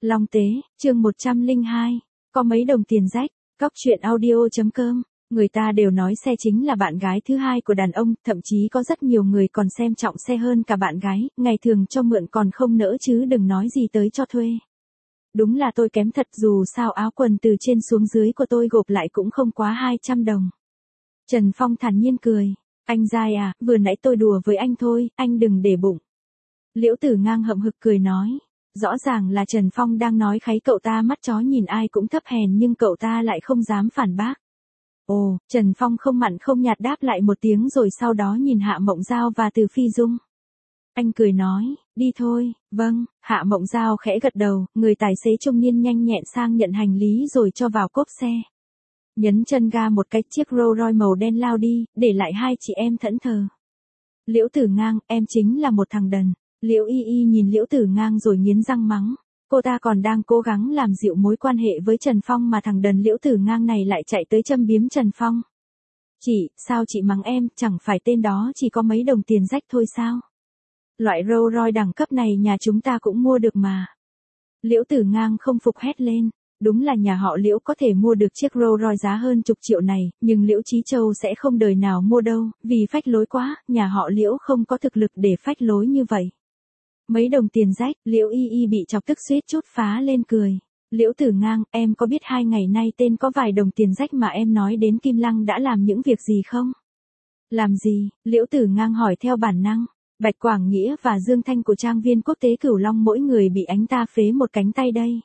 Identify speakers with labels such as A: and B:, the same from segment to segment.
A: Long Tế, chương 102, có mấy đồng tiền rách, cóc truyện audio.com, người ta đều nói xe chính là bạn gái thứ hai của đàn ông, thậm chí có rất nhiều người còn xem trọng xe hơn cả bạn gái, ngày thường cho mượn còn không nỡ chứ đừng nói gì tới cho thuê. Đúng là tôi kém thật, dù sao áo quần từ trên xuống dưới của tôi gộp lại cũng không quá 200 đồng. Trần Phong thản nhiên cười, anh dai à, vừa nãy tôi đùa với anh thôi, anh đừng để bụng. Liễu Tử Ngang hậm hực cười nói. Rõ ràng là Trần Phong đang nói kháy cậu ta, mắt chó nhìn ai cũng thấp hèn nhưng cậu ta lại không dám phản bác. Ồ, Trần Phong không mặn không nhạt đáp lại một tiếng rồi sau đó nhìn Hạ Mộng Giao và Từ Phi Dung. Anh cười nói, đi thôi, vâng, Hạ Mộng Giao khẽ gật đầu, người tài xế trung niên nhanh nhẹn sang nhận hành lý rồi cho vào cốp xe. Nhấn chân ga một cái, chiếc Rolls Royce màu đen lao đi, để lại hai chị em thẫn thờ. Liễu Tử Ngang, em chính là một thằng đần. Liễu Y Y nhìn Liễu Tử Ngang rồi nghiến răng mắng. Cô ta còn đang cố gắng làm dịu mối quan hệ với Trần Phong mà thằng đần Liễu Tử Ngang này lại chạy tới châm biếm Trần Phong. Chị, sao chị mắng em, chẳng phải tên đó chỉ có mấy đồng tiền rách thôi sao? Loại Rolls Royce đẳng cấp này nhà chúng ta cũng mua được mà. Liễu Tử Ngang không phục hét lên. Đúng là nhà họ Liễu có thể mua được chiếc Rolls Royce giá hơn chục triệu này, nhưng Liễu Chí Châu sẽ không đời nào mua đâu, vì phách lối quá, nhà họ Liễu không có thực lực để phách lối như vậy. Mấy đồng tiền rách, Liễu Y Y bị chọc tức suýt chút phá lên cười. Liễu Tử Ngang, em có biết 2 ngày nay tên có vài đồng tiền rách mà em nói đến Kim Lăng đã làm những việc gì không? Làm gì? Liễu Tử Ngang hỏi theo bản năng. Bạch Quảng Nghĩa và Dương Thanh của trang viên quốc tế Cửu Long mỗi người bị anh ta phế một cánh tay đây.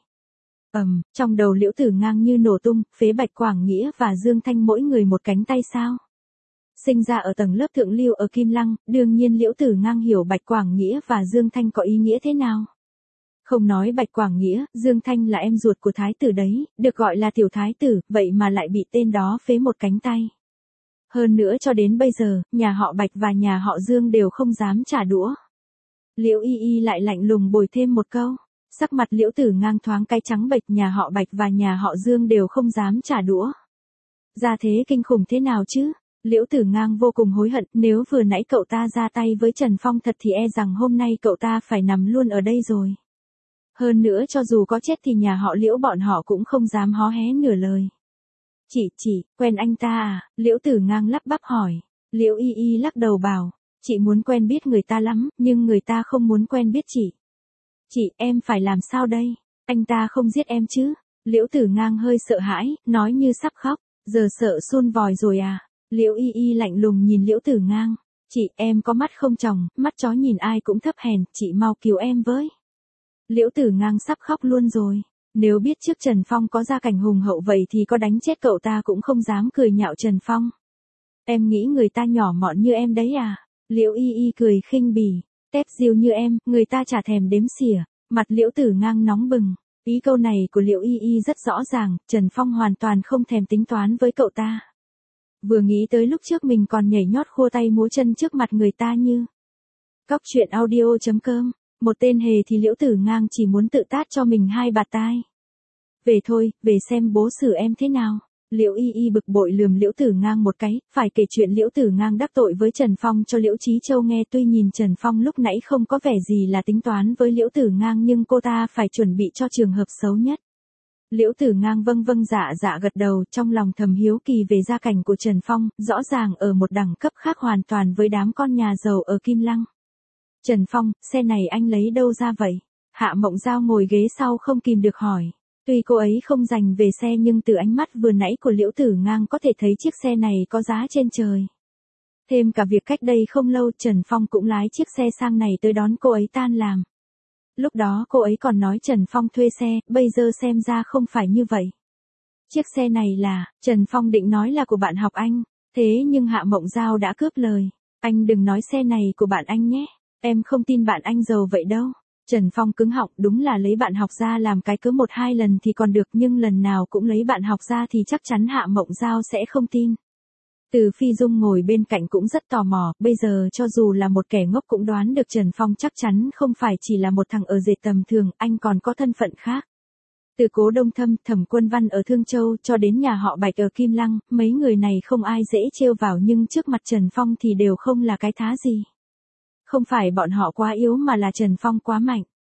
A: Trong đầu Liễu Tử Ngang như nổ tung, phế Bạch Quảng Nghĩa và Dương Thanh mỗi người một cánh tay sao? Sinh ra ở tầng lớp thượng lưu ở Kim Lăng, đương nhiên Liễu Tử Ngang hiểu Bạch Quảng Nghĩa và Dương Thanh có ý nghĩa thế nào. Không nói Bạch Quảng Nghĩa, Dương Thanh là em ruột của thái tử đấy, được gọi là tiểu thái tử, vậy mà lại bị tên đó phế một cánh tay. Hơn nữa cho đến bây giờ, nhà họ Bạch và nhà họ Dương đều không dám trả đũa. Liễu Y Y lại lạnh lùng bồi thêm một câu. Sắc mặt Liễu Tử Ngang thoáng cái trắng bệch, nhà họ Bạch và nhà họ Dương đều không dám trả đũa. Ra thế kinh khủng thế nào chứ? Liễu Tử Ngang vô cùng hối hận, nếu vừa nãy cậu ta ra tay với Trần Phong thật thì e rằng hôm nay cậu ta phải nằm luôn ở đây rồi. Hơn nữa cho dù có chết thì nhà họ Liễu bọn họ cũng không dám hó hé nửa lời. Chị, quen anh ta à? Liễu Tử Ngang lắp bắp hỏi. Liễu Y Y lắc đầu bảo, chị muốn quen biết người ta lắm, nhưng người ta không muốn quen biết chị. Chị, em phải làm sao đây? Anh ta không giết em chứ? Liễu Tử Ngang hơi sợ hãi, nói như sắp khóc. Giờ sợ sun vòi rồi à? Liễu Y Y lạnh lùng nhìn Liễu Tử Ngang. Chị, em có mắt không tròng, mắt chó nhìn ai cũng thấp hèn, chị mau cứu em với. Liễu Tử Ngang sắp khóc luôn rồi. Nếu biết trước Trần Phong có gia cảnh hùng hậu vậy thì có đánh chết cậu ta cũng không dám cười nhạo Trần Phong. Em nghĩ người ta nhỏ mọn như em đấy à? Liễu Y Y cười khinh bỉ. Tép diêu như em, người ta chả thèm đếm xỉa. Mặt Liễu Tử Ngang nóng bừng. Ý câu này của Liễu Y Y rất rõ ràng, Trần Phong hoàn toàn không thèm tính toán với cậu ta. Vừa nghĩ tới lúc trước mình còn nhảy nhót khua tay múa chân trước mặt người ta như. Cóc truyện audio.com, một tên hề thì Liễu Tử Ngang chỉ muốn tự tát cho mình 2 bạt tai. Về thôi, về xem bố xử em thế nào. Liễu Y Y bực bội lườm Liễu Tử Ngang một cái, phải kể chuyện Liễu Tử Ngang đắc tội với Trần Phong cho Liễu Chí Châu nghe. Tuy nhìn Trần Phong lúc nãy không có vẻ gì là tính toán với Liễu Tử Ngang nhưng cô ta phải chuẩn bị cho trường hợp xấu nhất. Liễu Tử Ngang vâng vâng dạ dạ gật đầu, trong lòng thầm hiếu kỳ về gia cảnh của Trần Phong, rõ ràng ở một đẳng cấp khác hoàn toàn với đám con nhà giàu ở Kim Lăng. Trần Phong, xe này anh lấy đâu ra vậy? Hạ Mộng Giao ngồi ghế sau không kìm được hỏi. Tuy cô ấy không dành về xe nhưng từ ánh mắt vừa nãy của Liễu Tử Ngang có thể thấy chiếc xe này có giá trên trời. Thêm cả việc cách đây không lâu Trần Phong cũng lái chiếc xe sang này tới đón cô ấy tan làm. Lúc đó cô ấy còn nói Trần Phong thuê xe, bây giờ xem ra không phải như vậy. Chiếc xe này là, Trần Phong định nói là của bạn học anh, thế nhưng Hạ Mộng Giao đã cướp lời. Anh đừng nói xe này của bạn anh nhé, em không tin bạn anh giàu vậy đâu. Trần Phong cứng họng, đúng là lấy bạn học ra làm cái cớ 1-2 lần thì còn được nhưng lần nào cũng lấy bạn học ra thì chắc chắn Hạ Mộng Giao sẽ không tin. Từ Phi Dung ngồi bên cạnh cũng rất tò mò, bây giờ cho dù là một kẻ ngốc cũng đoán được Trần Phong chắc chắn không phải chỉ là một thằng ở dệt tầm thường, anh còn có thân phận khác. Từ Cố Đông Thâm, Thẩm Quân Văn ở Thương Châu cho đến nhà họ Bạch ở Kim Lăng, mấy người này không ai dễ trêu vào nhưng trước mặt Trần Phong thì đều không là cái thá gì. Không phải bọn họ quá yếu mà là Trần Phong quá mạnh.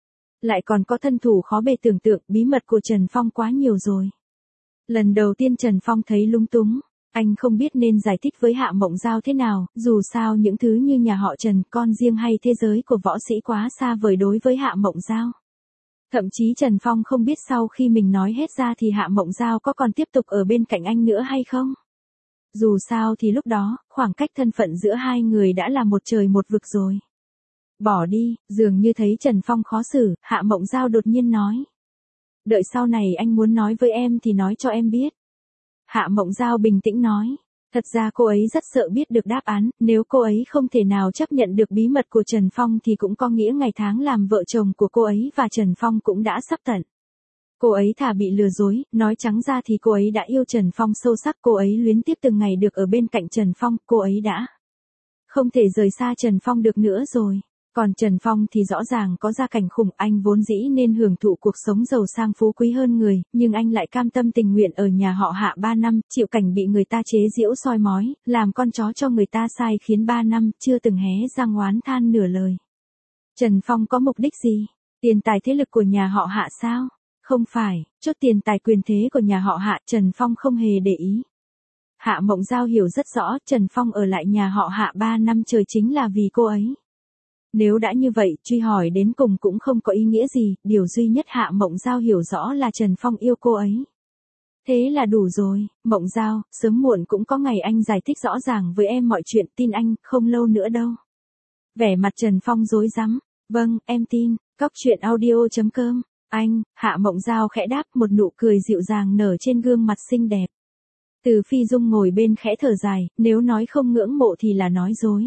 A: Lại còn có thân thủ khó bề tưởng tượng, bí mật của Trần Phong quá nhiều rồi. Lần đầu tiên Trần Phong thấy lung túng, anh không biết nên giải thích với Hạ Mộng Giao thế nào, dù sao những thứ như nhà họ Trần, con riêng hay thế giới của võ sĩ quá xa vời đối với Hạ Mộng Giao. Thậm chí Trần Phong không biết sau khi mình nói hết ra thì Hạ Mộng Giao có còn tiếp tục ở bên cạnh anh nữa hay không. Dù sao thì lúc đó, khoảng cách thân phận giữa hai người đã là một trời một vực rồi. Bỏ đi, dường như thấy Trần Phong khó xử, Hạ Mộng Giao đột nhiên nói. Đợi sau này anh muốn nói với em thì nói cho em biết. Hạ Mộng Giao bình tĩnh nói. Thật ra cô ấy rất sợ biết được đáp án, nếu cô ấy không thể nào chấp nhận được bí mật của Trần Phong thì cũng có nghĩa ngày tháng làm vợ chồng của cô ấy và Trần Phong cũng đã sắp tận. Cô ấy thà bị lừa dối, nói trắng ra thì cô ấy đã yêu Trần Phong sâu sắc, cô ấy luyến tiếc từng ngày được ở bên cạnh Trần Phong, cô ấy đã không thể rời xa Trần Phong được nữa rồi. Còn Trần Phong thì rõ ràng có gia cảnh khủng, anh vốn dĩ nên hưởng thụ cuộc sống giàu sang phú quý hơn người, nhưng anh lại cam tâm tình nguyện ở nhà họ Hạ 3 năm, chịu cảnh bị người ta chế giễu soi mói, làm con chó cho người ta sai khiến 3 năm, chưa từng hé răng oán than nửa lời. Trần Phong có mục đích gì? Tiền tài thế lực của nhà họ Hạ sao? Không phải, chút tiền tài quyền thế của nhà họ Hạ, Trần Phong không hề để ý. Hạ Mộng Giao hiểu rất rõ, Trần Phong ở lại nhà họ Hạ 3 năm trời chính là vì cô ấy. Nếu đã như vậy, truy hỏi đến cùng cũng không có ý nghĩa gì, điều duy nhất Hạ Mộng Giao hiểu rõ là Trần Phong yêu cô ấy. Thế là đủ rồi, Mộng Giao, sớm muộn cũng có ngày anh giải thích rõ ràng với em mọi chuyện, tin anh, không lâu nữa đâu. Vẻ mặt Trần Phong rối rắm, vâng, em tin, Cóc Truyện Audio.com, anh, Hạ Mộng Giao khẽ đáp, một nụ cười dịu dàng nở trên gương mặt xinh đẹp. Từ Phi Dung ngồi bên khẽ thở dài, nếu nói không ngưỡng mộ thì là nói dối.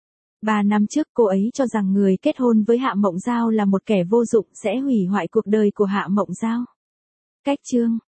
A: 3 năm trước cô ấy cho rằng người kết hôn với Hạ Mộng Giao là một kẻ vô dụng sẽ hủy hoại cuộc đời của Hạ Mộng Giao. Cách chương